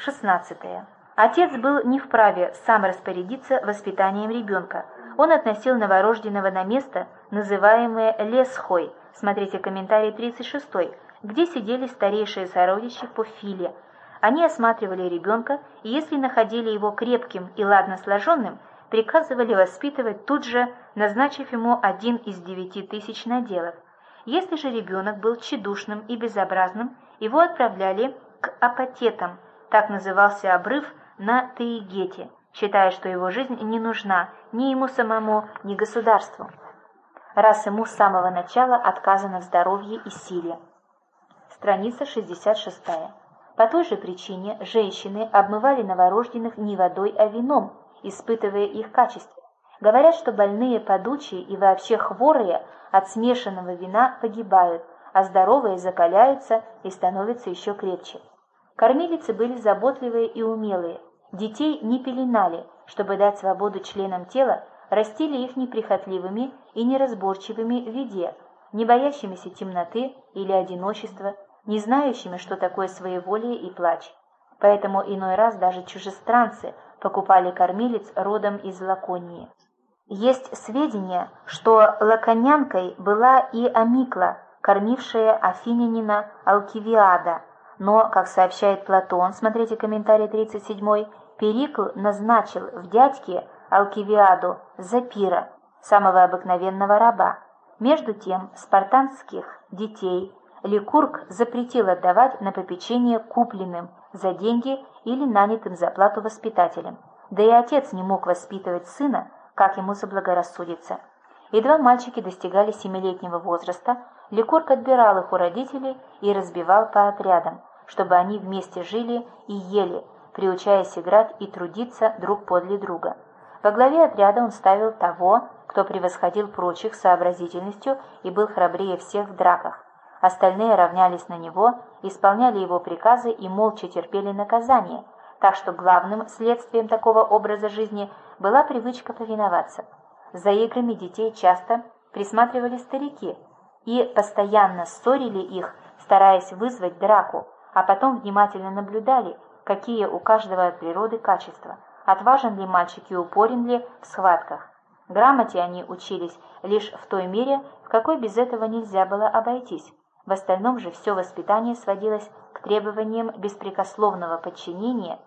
16. Отец был не вправе сам распорядиться воспитанием ребенка. Он относил новорожденного на место, называемое лесхой, смотрите комментарий 36, где сидели старейшие сородичи по филе. Они осматривали ребенка, и если находили его крепким и ладно сложенным, приказывали воспитывать тут же, назначив ему 1 из 9000 наделов. Если же ребенок был тщедушным и безобразным, его отправляли к апатетам, так назывался обрыв на Таигете, считая, что его жизнь не нужна ни ему самому, ни государству, раз ему с самого начала отказано в здоровье и силе. Страница 66. По той же причине женщины обмывали новорожденных не водой, а вином, испытывая их качество. Говорят, что больные, подучие и вообще хворые от смешанного вина погибают, а здоровые закаляются и становятся еще крепче. Кормилицы были заботливые и умелые. Детей не пеленали, чтобы дать свободу членам тела, растили их неприхотливыми и неразборчивыми в еде, не боящимися темноты или одиночества, не знающими, что такое своеволие и плач. Поэтому иной раз даже чужестранцы покупали кормилиц родом из Лаконии. Есть сведения, что лаконянкой была и Амикла, кормившая афинянина Алкивиада, но, как сообщает Платон, смотрите комментарий 37, Перикл назначил в дядьке Алкивиаду за Пира, самого обыкновенного раба. Между тем, спартанских детей Ликург запретил отдавать на попечение купленным за деньги или нанятым за плату воспитателям, да и отец не мог воспитывать сына, как ему заблагорассудится. Едва мальчики достигали 7-летнего возраста, Ликург отбирал их у родителей и разбивал по отрядам, чтобы они вместе жили и ели, приучаясь играть и трудиться друг подле друга. Во главе отряда он ставил того, кто превосходил прочих сообразительностью и был храбрее всех в драках. Остальные равнялись на него, исполняли его приказы и молча терпели наказание, так что главным следствием такого образа жизни была привычка повиноваться. За играми детей часто присматривали старики и постоянно ссорили их, стараясь вызвать драку, а потом внимательно наблюдали, какие у каждого от природы качества, отважен ли мальчик и упорен ли в схватках. Грамоте они учились лишь в той мере, в какой без этого нельзя было обойтись. В остальном же все воспитание сводилось к требованиям беспрекословного подчинения,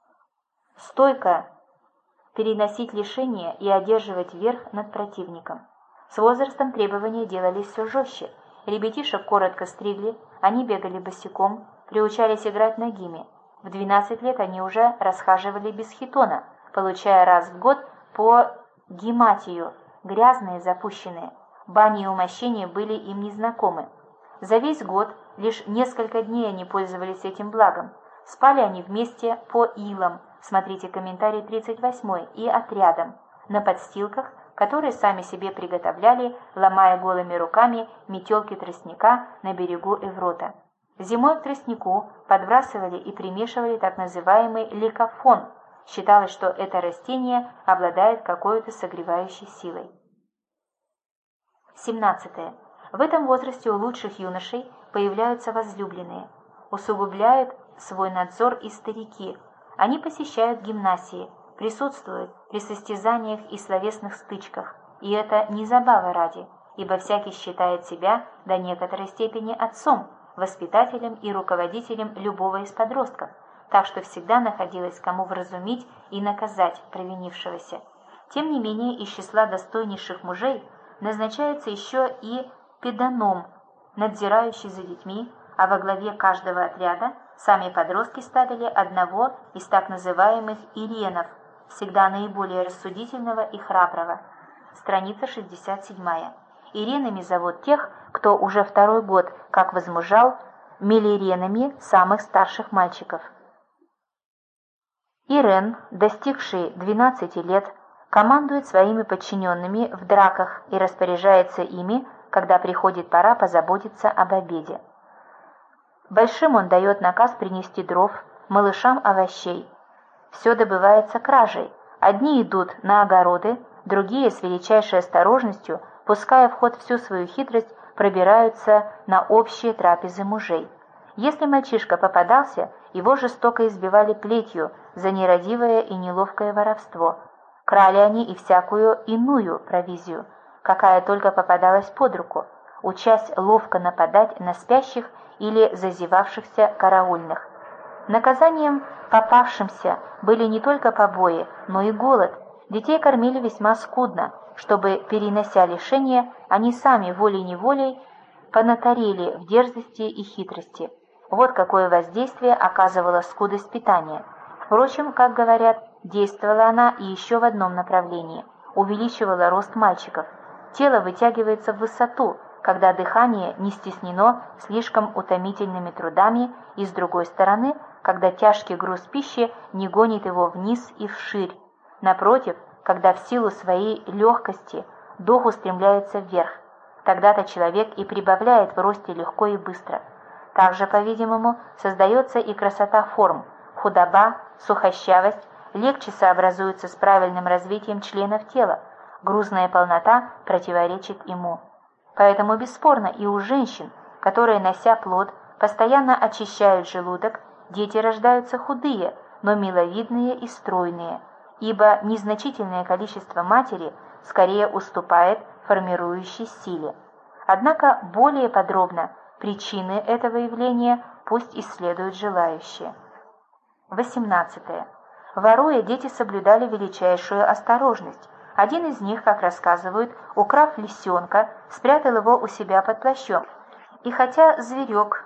стойко переносить лишения и одерживать верх над противником. С возрастом требования делались все жестче. Ребятишек коротко стригли, они бегали босиком, приучались играть нагими. В 12 лет они уже расхаживали без хитона, получая раз в год по гематию, грязные, запущенные. Бани и умощения были им незнакомы. За весь год лишь несколько дней они пользовались этим благом. Спали они вместе по илам, смотрите комментарий 38, и отрядом, на подстилках, которые сами себе приготовляли, ломая голыми руками метелки тростника на берегу Эврота. Зимой к тростнику подбрасывали и примешивали так называемый ликофон. Считалось, что это растение обладает какой-то согревающей силой. 17. В этом возрасте у лучших юношей появляются возлюбленные. Усугубляют свой надзор и старики. Они посещают гимнасии, присутствуют при состязаниях и словесных стычках. И это не забава ради, ибо всякий считает себя до некоторой степени отцом, воспитателем и руководителем любого из подростков, так что всегда находилось кому вразумить и наказать провинившегося. Тем не менее, из числа достойнейших мужей назначается еще и педаном, надзирающий за детьми, а во главе каждого отряда сами подростки ставили одного из так называемых иренов, всегда наиболее рассудительного и храброго. Страница 67. Иренами зовут тех, кто уже второй год, как возмужал, мелиренами самых старших мальчиков. Ирен, достигший 12 лет, командует своими подчиненными в драках и распоряжается ими, когда приходит пора позаботиться об обеде. Большим он дает наказ принести дров, малышам овощей. Все добывается кражей. Одни идут на огороды, другие с величайшей осторожностью, пуская в ход всю свою хитрость, пробираются на общие трапезы мужей. Если мальчишка попадался, его жестоко избивали плетью за нерадивое и неловкое воровство. Крали они и всякую иную провизию, какая только попадалась под руку, учась ловко нападать на спящих или зазевавшихся караульных. Наказанием попавшимся были не только побои, но и голод. Детей кормили весьма скудно, чтобы, перенося лишения, они сами волей-неволей понаторели в дерзости и хитрости. Вот какое воздействие оказывала скудость питания. Впрочем, как говорят, действовала она и еще в одном направлении – увеличивала рост мальчиков. Тело вытягивается в высоту, когда дыхание не стеснено слишком утомительными трудами, и с другой стороны, когда тяжкий груз пищи не гонит его вниз и вширь. Напротив, когда в силу своей легкости дух устремляется вверх, тогда-то человек и прибавляет в росте легко и быстро. Также, по-видимому, создается и красота форм, худоба, сухощавость легче сообразуются с правильным развитием членов тела, грузная полнота противоречит ему. Поэтому бесспорно и у женщин, которые, нося плод, постоянно очищают желудок, дети рождаются худые, но миловидные и стройные, ибо незначительное количество матери скорее уступает формирующей силе. Однако более подробно причины этого явления пусть исследуют желающие. 18. Воруя, дети соблюдали величайшую осторожность. Один из них, как рассказывают, украв лисенка, спрятал его у себя под плащом. И хотя зверек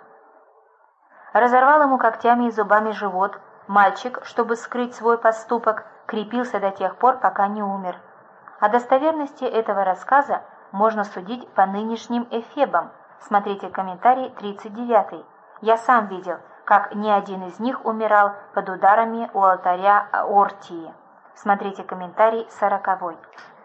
разорвал ему когтями и зубами живот, мальчик, чтобы скрыть свой поступок, крепился до тех пор, пока не умер. О достоверности этого рассказа можно судить по нынешним эфебам. Смотрите комментарий 39. Я сам видел, как ни один из них умирал под ударами у алтаря Ортии. Смотрите комментарий 40.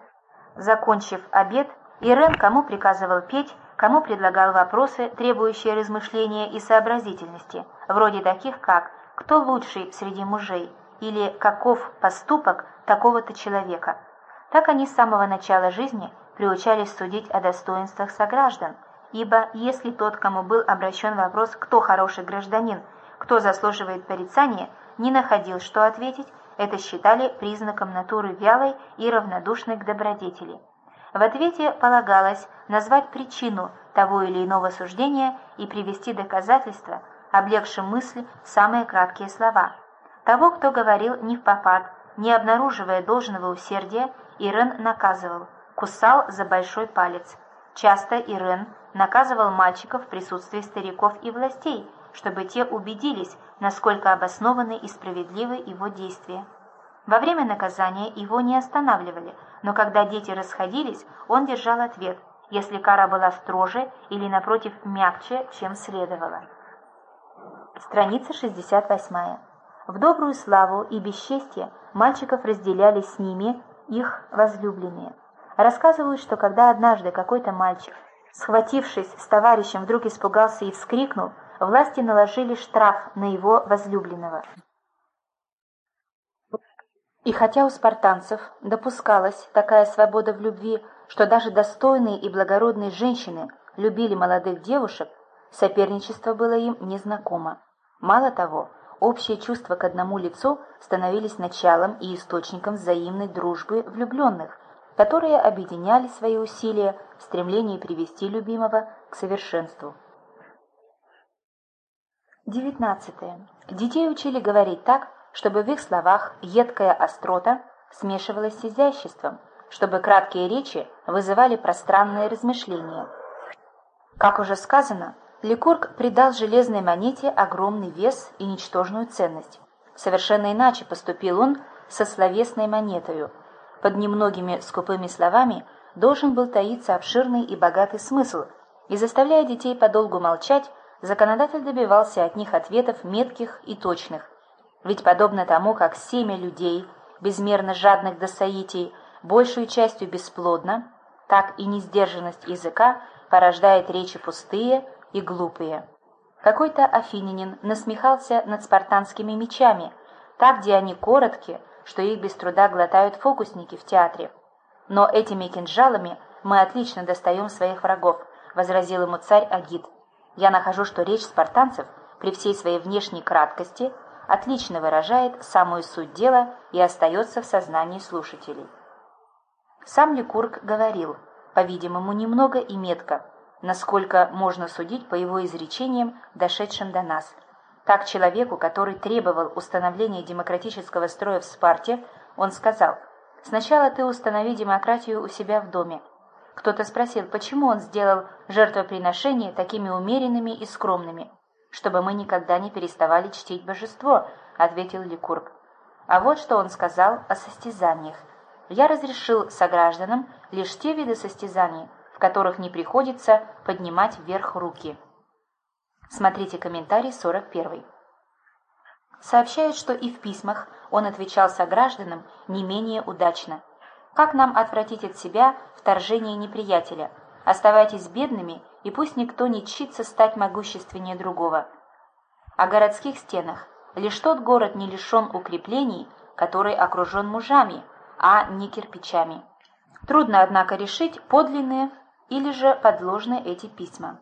Закончив обед, Ирен кому приказывал петь, кому предлагал вопросы, требующие размышления и сообразительности, вроде таких как «Кто лучший среди мужей?» или «Каков поступок такого-то человека?». Так они с самого начала жизни приучались судить о достоинствах сограждан, ибо если тот, кому был обращен вопрос «Кто хороший гражданин?», кто заслуживает порицания, не находил, что ответить, это считали признаком натуры вялой и равнодушной к добродетели. В ответе полагалось назвать причину того или иного суждения и привести доказательства, облегши мысль в самые краткие слова. Того, кто говорил невпопад, не обнаруживая должного усердия, Ирен наказывал, кусал за большой палец. Часто Ирен наказывал мальчиков в присутствии стариков и властей, чтобы те убедились, насколько обоснованы и справедливы его действия. Во время наказания его не останавливали, но когда дети расходились, он держал ответ, если кара была строже или, напротив, мягче, чем следовало. Страница 68. В добрую славу и бесчестье мальчиков разделяли с ними их возлюбленные. Рассказывают, что когда однажды какой-то мальчик, схватившись с товарищем, вдруг испугался и вскрикнул, власти наложили штраф на его возлюбленного. И хотя у спартанцев допускалась такая свобода в любви, что даже достойные и благородные женщины любили молодых девушек, соперничество было им незнакомо. Мало того, общие чувства к одному лицу становились началом и источником взаимной дружбы влюбленных, которые объединяли свои усилия в стремлении привести любимого к совершенству. 19. Детей учили говорить так, чтобы в их словах едкая острота смешивалась с изяществом, чтобы краткие речи вызывали пространные размышления. Как уже сказано, Ликург придал железной монете огромный вес и ничтожную ценность. Совершенно иначе поступил он со словесной монетою. Под немногими скупыми словами должен был таиться обширный и богатый смысл, и, заставляя детей подолгу молчать, законодатель добивался от них ответов метких и точных. Ведь подобно тому, как семя людей, безмерно жадных до соитий, большей частью бесплодна, так и несдержанность языка порождает речи пустые и глупые. Какой-то афинянин насмехался над спартанскими мечами, так где они короткие, что их без труда глотают фокусники в театре. «Но этими кинжалами мы отлично достаем своих врагов», — возразил ему царь Агит. «Я нахожу, что речь спартанцев при всей своей внешней краткости отлично выражает самую суть дела и остается в сознании слушателей. Сам Ликург говорил, по-видимому, немного и метко, насколько можно судить по его изречениям, дошедшим до нас. Так человеку, который требовал установления демократического строя в Спарте, он сказал: «Сначала ты установи демократию у себя в доме». Кто-то спросил, почему он сделал жертвоприношения такими умеренными и скромными. «Чтобы мы никогда не переставали чтить божество», — ответил Ликург. А вот что он сказал о состязаниях. «Я разрешил согражданам лишь те виды состязаний, в которых не приходится поднимать вверх руки». Смотрите комментарий 41. Сообщают, что и в письмах он отвечал согражданам не менее удачно. «Как нам отвратить от себя вторжение неприятеля? Оставайтесь бедными, и пусть никто не тщится стать могущественнее другого». О городских стенах: «Лишь тот город не лишен укреплений, который окружен мужами, а не кирпичами». Трудно, однако, решить, подлинные или же подложны эти письма.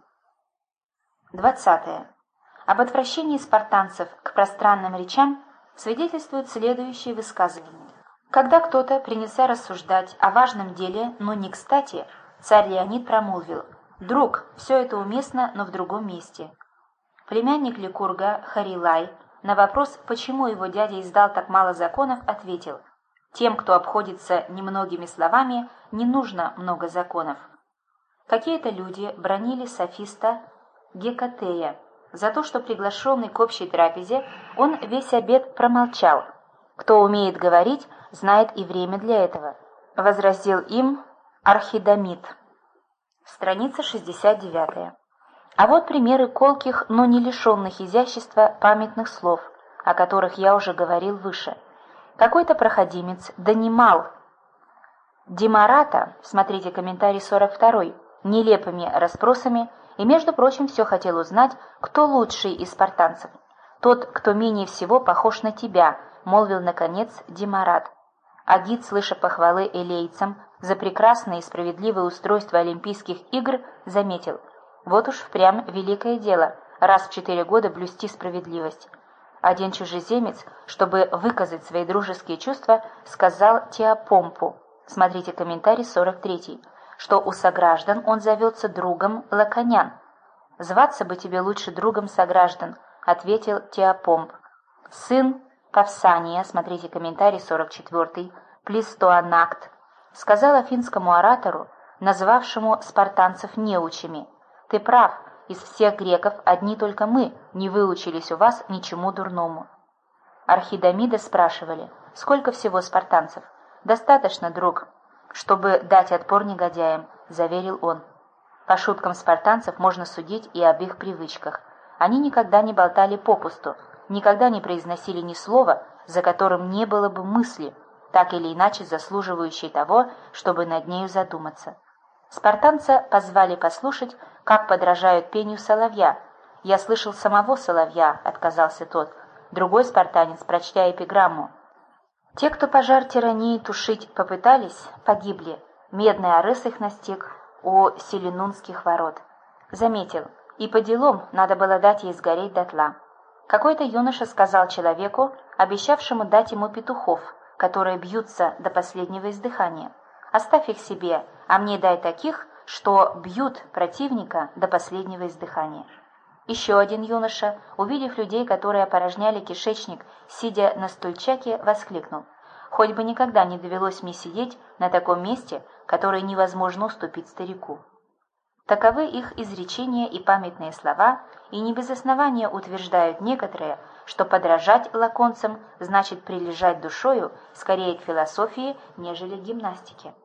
20. Об отвращении спартанцев к пространным речам свидетельствуют следующие высказывания. Когда кто-то принялся рассуждать о важном деле, но не кстати, царь Леонид промолвил: «Друг, все это уместно, но в другом месте». Племянник Ликурга Харилай на вопрос, почему его дядя издал так мало законов, ответил: «Тем, кто обходится немногими словами, не нужно много законов». Какие-то люди бранили софиста Гекатея за то, что приглашенный к общей трапезе он весь обед промолчал. «Кто умеет говорить, знает и время для этого», — возразил им Архидамит. Страница 69. А вот примеры колких, но не лишенных изящества памятных слов, о которых я уже говорил выше. Какой-то проходимец донимал Демарата, смотрите комментарий 42, нелепыми расспросами, и, между прочим, все хотел узнать, кто лучший из спартанцев. «Тот, кто менее всего похож на тебя», — молвил, наконец, Демарат. Агит, слыша похвалы элейцам за прекрасное и справедливое устройство Олимпийских игр, заметил: «Вот уж впрямь великое дело раз в 4 года блюсти справедливость». Один чужеземец, чтобы выказать свои дружеские чувства, сказал Теопомпу, смотрите комментарий 43, что у сограждан он зовется другом лаконян. «Зваться бы тебе лучше другом сограждан», — ответил Теопомп. Сын Павсания, смотрите комментарий 44, Плистоанакт, сказал афинскому оратору, назвавшему спартанцев неучами: «Ты прав, из всех греков одни только мы не выучились у вас ничему дурному». Архидамида спрашивали: «Сколько всего спартанцев?» «Достаточно, друг, чтобы дать отпор негодяям», — заверил он. По шуткам спартанцев можно судить и об их привычках. Они никогда не болтали попусту, никогда не произносили ни слова, за которым не было бы мысли, так или иначе заслуживающей того, чтобы над нею задуматься. Спартанца позвали послушать, как подражают пению соловья. «Я слышал самого соловья», — отказался тот. Другой спартанец, прочтя эпиграмму: «Те, кто пожар тирании тушить попытались, погибли. Медный орыс их настиг у Селенунских ворот», заметил: «И по делам надо было дать ей сгореть дотла». Какой-то юноша сказал человеку, обещавшему дать ему петухов, которые бьются до последнего издыхания: «Оставь их себе, а мне дай таких, что бьют противника до последнего издыхания». Еще один юноша, увидев людей, которые опорожняли кишечник, сидя на стульчаке, воскликнул: «Хоть бы никогда не довелось мне сидеть на таком месте, которое невозможно уступить старику». Таковы их изречения и памятные слова, и не без основания утверждают некоторые, что подражать лаконцам значит прилежать душою скорее к философии, нежели к гимнастике.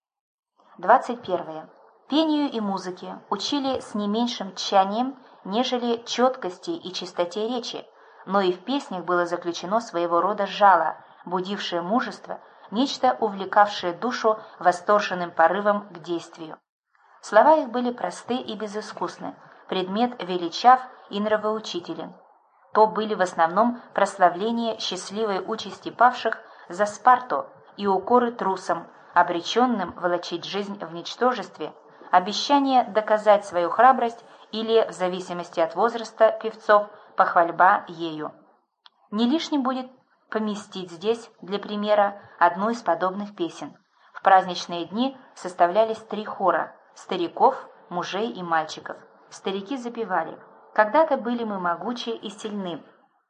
21. Пению и музыке учили с не меньшим тщанием, нежели четкости и чистоте речи, но и в песнях было заключено своего рода жало, будившее мужество, нечто увлекавшее душу восторженным порывом к действию. Слова их были просты и безыскусны, предмет величав и нравоучителен. То были в основном прославления счастливой участи павших за Спарту и укоры трусам, обреченным волочить жизнь в ничтожестве, обещание доказать свою храбрость или, в зависимости от возраста певцов, похвальба ею. Не лишним будет поместить здесь, для примера, одну из подобных песен. В праздничные дни составлялись 3 хора – стариков, мужей и мальчиков. Старики запевали: «Когда-то были мы могучи и сильны».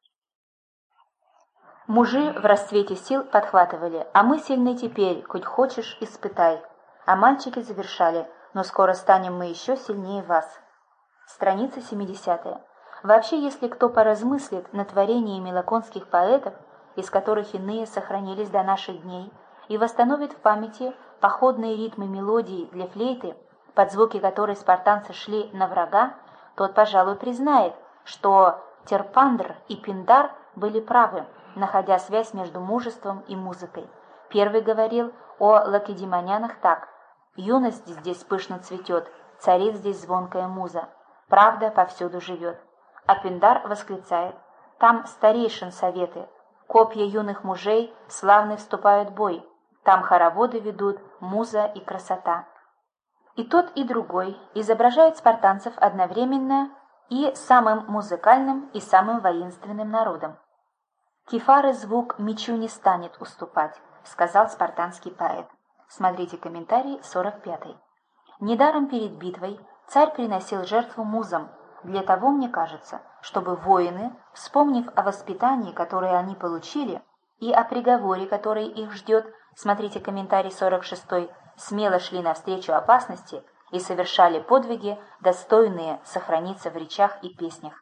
Мужи в расцвете сил подхватывали: «А мы сильны теперь, хоть хочешь, испытай». А мальчики завершали: «Но скоро станем мы еще сильнее вас». Страница 70. Вообще, если кто поразмыслит над творениями лаконских поэтов, из которых иные сохранились до наших дней, и восстановит в памяти походные ритмы мелодии для флейты, под звуки которой спартанцы шли на врага, тот, пожалуй, признает, что Терпандр и Пиндар были правы, находя связь между мужеством и музыкой. Первый говорил о лакедемонянах так: «Юность здесь пышно цветет, царит здесь звонкая муза, правда повсюду живет». А Пиндар восклицает: «Там старейшин советы, копья юных мужей славный вступают в бой, там хороводы ведут муза и красота». И тот, и другой изображают спартанцев одновременно и самым музыкальным, и самым воинственным народом. «Кефары звук мечу не станет уступать», сказал спартанский поэт. Смотрите комментарий 45. Недаром перед битвой царь приносил жертву музам, для того, мне кажется, чтобы воины, вспомнив о воспитании, которое они получили, и о приговоре, который их ждет, смотрите комментарий 46, смело шли навстречу опасности и совершали подвиги, достойные сохраниться в речах и песнях.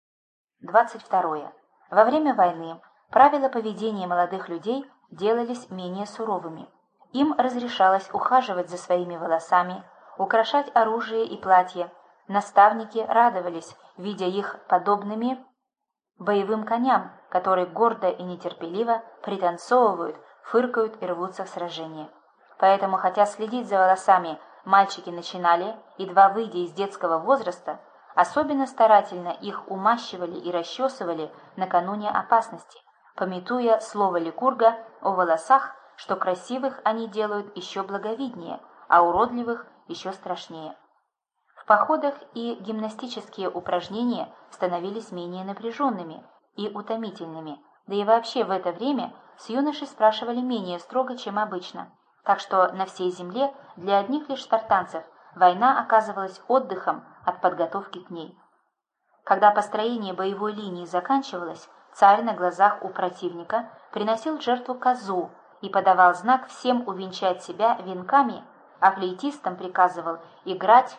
22. Во время войны правила поведения молодых людей делались менее суровыми. Им разрешалось ухаживать за своими волосами, украшать оружие и платья. Наставники радовались, видя их подобными боевым коням, которые гордо и нетерпеливо пританцовывают, фыркают и рвутся в сражение. Поэтому, хотя следить за волосами мальчики начинали, едва выйдя из детского возраста, особенно старательно их умащивали и расчесывали накануне опасности, памятуя слово Ликурга о волосах, что красивых они делают еще благовиднее, а уродливых еще страшнее. В походах и гимнастические упражнения становились менее напряженными и утомительными, да и вообще в это время с юношей спрашивали менее строго, чем обычно, так что на всей земле для одних лишь спартанцев война оказывалась отдыхом от подготовки к ней. Когда построение боевой линии заканчивалось, царь на глазах у противника приносил в жертву козу и подавал знак всем увенчать себя венками, а флейтистам приказывал играть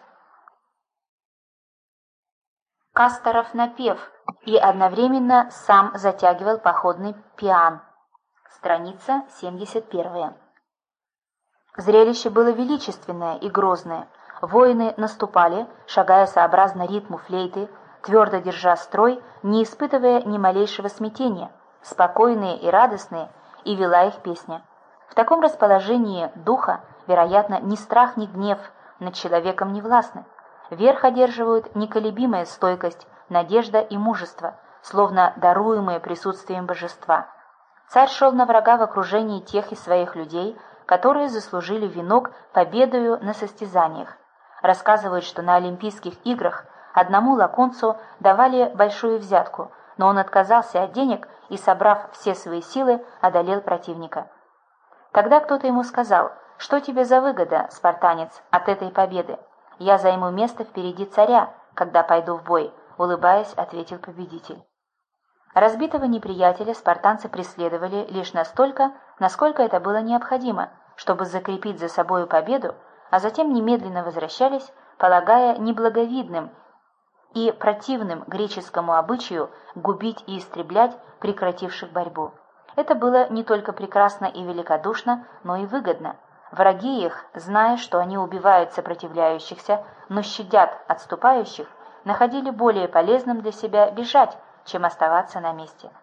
касторов напев и одновременно сам затягивал походный пиан. Страница 71. Зрелище было величественное и грозное. Воины наступали, шагая сообразно ритму флейты, твердо держа строй, не испытывая ни малейшего смятения, спокойные и радостные, и вела их песня. В таком расположении духа, вероятно, ни страх, ни гнев над человеком не властны. Верх одерживают неколебимая стойкость, надежда и мужество, словно даруемые присутствием божества. Царь шел на врага в окружении тех из своих людей, которые заслужили венок победою на состязаниях. Рассказывают, что на Олимпийских играх одному лаконцу давали большую взятку, но он отказался от денег и, собрав все свои силы, одолел противника. Тогда кто-то ему сказал: «Что тебе за выгода, спартанец, от этой победы? Я займу место впереди царя, когда пойду в бой», — улыбаясь, ответил победитель. Разбитого неприятеля спартанцы преследовали лишь настолько, насколько это было необходимо, чтобы закрепить за собою победу, а затем немедленно возвращались, полагая неблаговидным и противным греческому обычаю губить и истреблять прекративших борьбу. Это было не только прекрасно и великодушно, но и выгодно. Враги их, зная, что они убивают сопротивляющихся, но щадят отступающих, находили более полезным для себя бежать, чем оставаться на месте.